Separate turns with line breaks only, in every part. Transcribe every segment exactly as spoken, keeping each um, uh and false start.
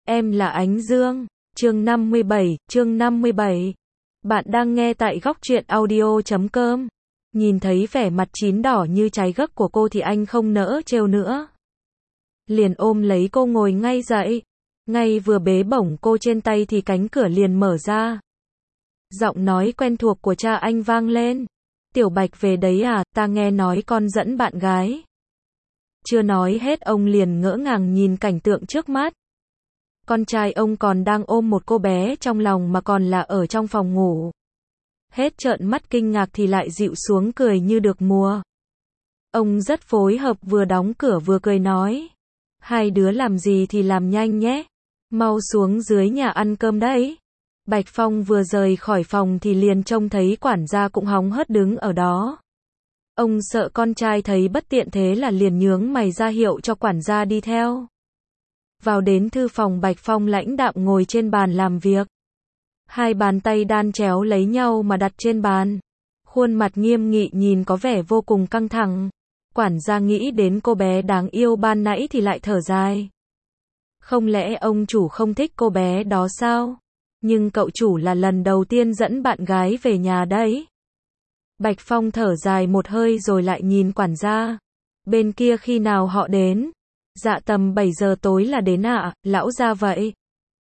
Em là Ánh Dương. Chương năm mươi bảy, chương năm mươi bảy. Bạn đang nghe tại góc truyện audio chấm com. Nhìn thấy vẻ mặt chín đỏ như trái gấc của cô thì anh không nỡ trêu nữa. Liền ôm lấy cô ngồi ngay dậy. Ngay vừa bế bổng cô trên tay thì cánh cửa liền mở ra. Giọng nói quen thuộc của cha anh vang lên. Tiểu Bạch về đấy à, ta nghe nói con dẫn bạn gái. Chưa nói hết ông liền ngỡ ngàng nhìn cảnh tượng trước mắt. Con trai ông còn đang ôm một cô bé trong lòng mà còn là ở trong phòng ngủ. Hết trợn mắt kinh ngạc thì lại dịu xuống cười như được mùa. Ông rất phối hợp vừa đóng cửa vừa cười nói. Hai đứa làm gì thì làm nhanh nhé. Mau xuống dưới nhà ăn cơm đấy. Bạch Phong vừa rời khỏi phòng thì liền trông thấy quản gia cũng hóng hớt đứng ở đó. Ông sợ con trai thấy bất tiện thế là liền nhướng mày ra hiệu cho quản gia đi theo. Vào đến thư phòng Bạch Phong lãnh đạm ngồi trên bàn làm việc. Hai bàn tay đan chéo lấy nhau mà đặt trên bàn. Khuôn mặt nghiêm nghị nhìn có vẻ vô cùng căng thẳng. Quản gia nghĩ đến cô bé đáng yêu ban nãy thì lại thở dài. Không lẽ ông chủ không thích cô bé đó sao? Nhưng cậu chủ là lần đầu tiên dẫn bạn gái về nhà đấy. Bạch Phong thở dài một hơi rồi lại nhìn quản gia. Bên kia khi nào họ đến? Dạ tầm bảy giờ tối là đến ạ, à, lão gia vậy.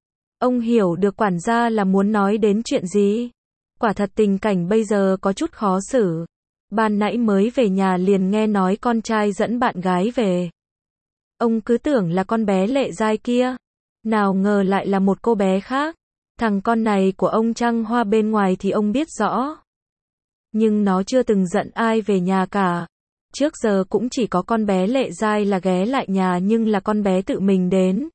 Ông hiểu được quản gia là muốn nói đến chuyện gì. Quả thật tình cảnh bây giờ có chút khó xử. Ban nãy mới về nhà liền nghe nói con trai dẫn bạn gái về. Ông cứ tưởng là con bé Lệ Giai kia. Nào ngờ lại là một cô bé khác. Thằng con này của ông trăng hoa bên ngoài thì ông biết rõ. Nhưng nó chưa từng dẫn ai về nhà cả. Trước giờ cũng chỉ có con bé Lệ Giai là ghé lại nhà nhưng là con bé tự mình đến.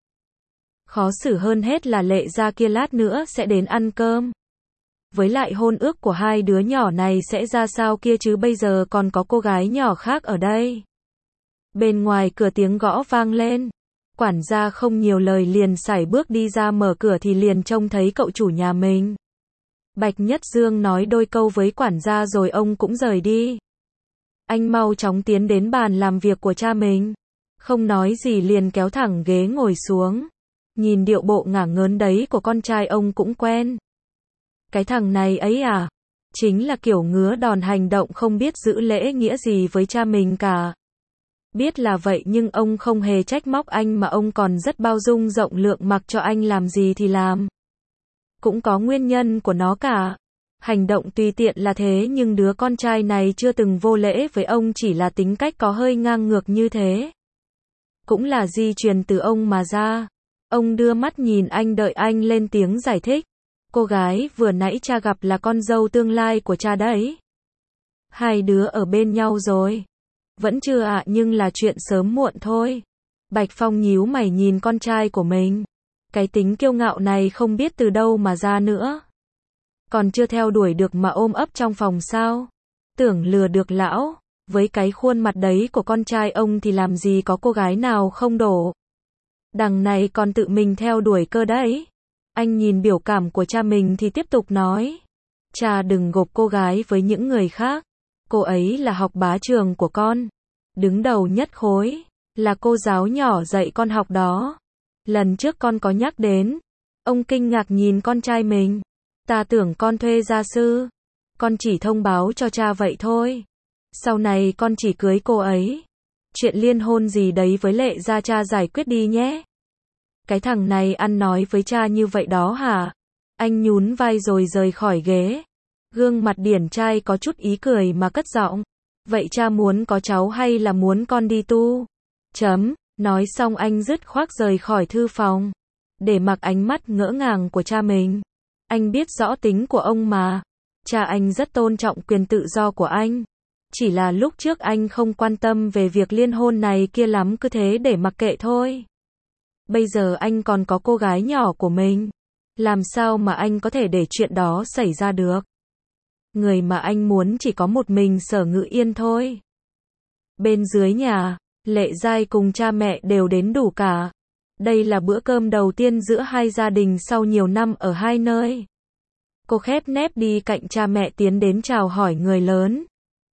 Khó xử hơn hết là Lệ Gia kia lát nữa sẽ đến ăn cơm. Với lại hôn ước của hai đứa nhỏ này sẽ ra sao kia chứ bây giờ còn có cô gái nhỏ khác ở đây. Bên ngoài cửa tiếng gõ vang lên. Quản gia không nhiều lời liền sải bước đi ra mở cửa thì liền trông thấy cậu chủ nhà mình. Bạch Nhất Dương nói đôi câu với quản gia rồi ông cũng rời đi. Anh mau chóng tiến đến bàn làm việc của cha mình. Không nói gì liền kéo thẳng ghế ngồi xuống. Nhìn điệu bộ ngả ngớn đấy của con trai ông cũng quen. Cái thằng này ấy à? Chính là kiểu ngứa đòn hành động không biết giữ lễ nghĩa gì với cha mình cả. Biết là vậy nhưng ông không hề trách móc anh mà ông còn rất bao dung rộng lượng mặc cho anh làm gì thì làm. Cũng có nguyên nhân của nó cả. Hành động tùy tiện là thế nhưng đứa con trai này chưa từng vô lễ với ông chỉ là tính cách có hơi ngang ngược như thế. Cũng là di truyền từ ông mà ra. Ông đưa mắt nhìn anh đợi anh lên tiếng giải thích. Cô gái vừa nãy cha gặp là con dâu tương lai của cha đấy. Hai đứa ở bên nhau rồi. Vẫn chưa ạ à, nhưng là chuyện sớm muộn thôi. Bạch Phong nhíu mày nhìn con trai của mình. Cái tính kiêu ngạo này không biết từ đâu mà ra nữa. Còn chưa theo đuổi được mà ôm ấp trong phòng sao? Tưởng lừa được lão. Với cái khuôn mặt đấy của con trai ông thì làm gì có cô gái nào không đổ. Đằng này còn tự mình theo đuổi cơ đấy. Anh nhìn biểu cảm của cha mình thì tiếp tục nói. Cha đừng gộp cô gái với những người khác. Cô ấy là học bá trường của con. Đứng đầu nhất khối. Là cô giáo nhỏ dạy con học đó. Lần trước con có nhắc đến. Ông kinh ngạc nhìn con trai mình. Ta tưởng con thuê gia sư. Con chỉ thông báo cho cha vậy thôi. Sau này con chỉ cưới cô ấy. Chuyện liên hôn gì đấy với Lệ Gia cha giải quyết đi nhé. Cái thằng này ăn nói với cha như vậy đó hả? Anh nhún vai rồi rời khỏi ghế. Gương mặt điển trai có chút ý cười mà cất giọng. Vậy cha muốn có cháu hay là muốn con đi tu? Chấm. Nói xong anh dứt khoát rời khỏi thư phòng. Để mặc ánh mắt ngỡ ngàng của cha mình. Anh biết rõ tính của ông mà. Cha anh rất tôn trọng quyền tự do của anh. Chỉ là lúc trước anh không quan tâm về việc liên hôn này kia lắm cứ thế để mặc kệ thôi. Bây giờ anh còn có cô gái nhỏ của mình. Làm sao mà anh có thể để chuyện đó xảy ra được? Người mà anh muốn chỉ có một mình Sở Ngự Yên thôi. Bên dưới nhà, Lệ Giai cùng cha mẹ đều đến đủ cả. Đây là bữa cơm đầu tiên giữa hai gia đình sau nhiều năm ở hai nơi. Cô khép nép đi cạnh cha mẹ tiến đến chào hỏi người lớn.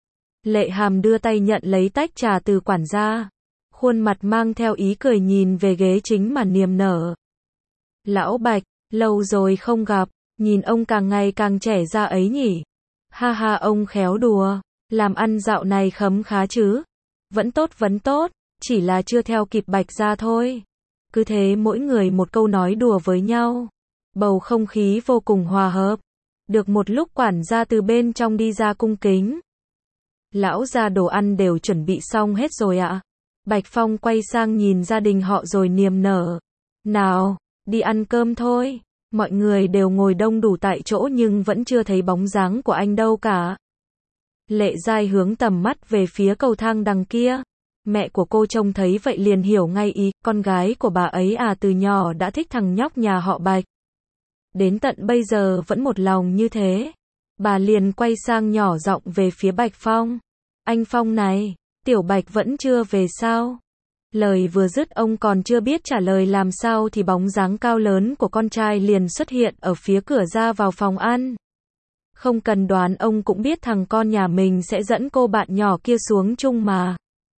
Lệ Hàm đưa tay nhận lấy tách trà từ quản gia. Khuôn mặt mang theo ý cười nhìn về ghế chính mà niềm nở. Lão Bạch, lâu rồi không gặp, nhìn ông càng ngày càng trẻ ra ấy nhỉ. Ha ha, ông khéo đùa, làm ăn dạo này khấm khá chứ? Vẫn tốt vẫn tốt, chỉ là chưa theo kịp Bạch gia thôi. Cứ thế mỗi người một câu nói đùa với nhau. Bầu không khí vô cùng hòa hợp. Được một lúc quản gia từ bên trong đi ra cung kính. Lão gia, đồ ăn đều chuẩn bị xong hết rồi ạ. Bạch Phong quay sang nhìn gia đình họ rồi niềm nở. Nào, đi ăn cơm thôi. Mọi người đều ngồi đông đủ tại chỗ nhưng vẫn chưa thấy bóng dáng của anh đâu cả. Lệ Giai hướng tầm mắt về phía cầu thang đằng kia. Mẹ của cô trông thấy vậy liền hiểu ngay ý, con gái của bà ấy à, từ nhỏ đã thích thằng nhóc nhà họ Bạch. Đến tận bây giờ vẫn một lòng như thế. Bà liền quay sang nhỏ giọng về phía Bạch Phong. Anh Phong này, Tiểu Bạch vẫn chưa về sao? Lời vừa dứt ông còn chưa biết trả lời làm sao thì bóng dáng cao lớn của con trai liền xuất hiện ở phía cửa ra vào phòng ăn. Không cần đoán ông cũng biết thằng con nhà mình sẽ dẫn cô bạn nhỏ kia xuống chung mà.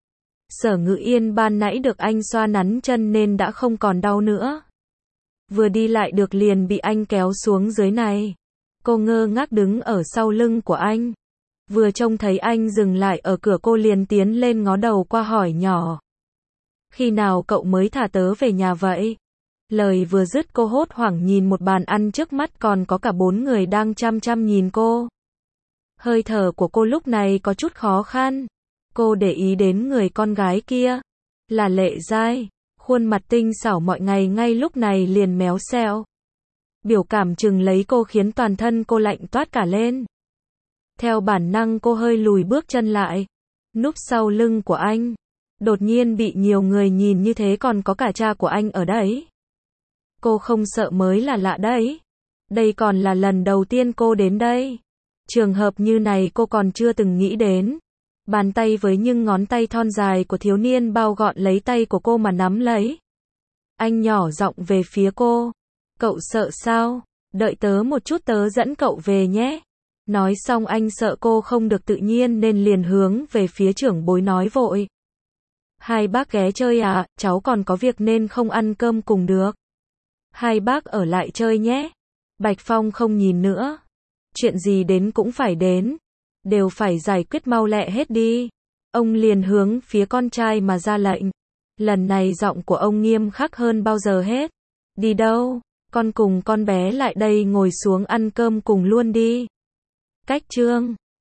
Sở Ngự Yên ban nãy được anh xoa nắn chân nên đã không còn đau nữa. Vừa đi lại được liền bị anh kéo xuống dưới này. Cô ngơ ngác đứng ở sau lưng của anh. Vừa trông thấy anh dừng lại ở cửa cô liền tiến lên ngó đầu qua hỏi nhỏ. Khi nào cậu mới thả tớ về nhà vậy? Lời vừa dứt cô hốt hoảng nhìn một bàn ăn trước mắt còn có cả bốn người đang chăm chăm nhìn cô. Hơi thở của cô lúc này có chút khó khăn. Cô để ý đến người con gái kia. Là Lệ Giai. Khuôn mặt tinh xảo mọi ngày ngay lúc này liền méo xẹo. Biểu cảm chừng lấy cô khiến toàn thân cô lạnh toát cả lên. Theo bản năng cô hơi lùi bước chân lại. Núp sau lưng của anh. Đột nhiên bị nhiều người nhìn như thế còn có cả cha của anh ở đấy. Cô không sợ mới là lạ đấy. Đây còn là lần đầu tiên cô đến đây. Trường hợp như này cô còn chưa từng nghĩ đến. Bàn tay với những ngón tay thon dài của thiếu niên bao gọn lấy tay của cô mà nắm lấy. Anh nhỏ giọng về phía cô. Cậu sợ sao? Đợi tớ một chút tớ dẫn cậu về nhé. Nói xong anh sợ cô không được tự nhiên nên liền hướng về phía trưởng bối nói vội. Hai bác ghé chơi à, cháu còn có việc nên không ăn cơm cùng được. Hai bác ở lại chơi nhé. Bạch Phong không nhìn nữa. Chuyện gì đến cũng phải đến. Đều phải giải quyết mau lẹ hết đi. Ông liền hướng phía con trai mà ra lệnh. Lần này giọng của ông nghiêm khắc hơn bao giờ hết. Đi đâu? Con cùng con bé lại đây ngồi xuống ăn cơm cùng luôn đi. Cách chương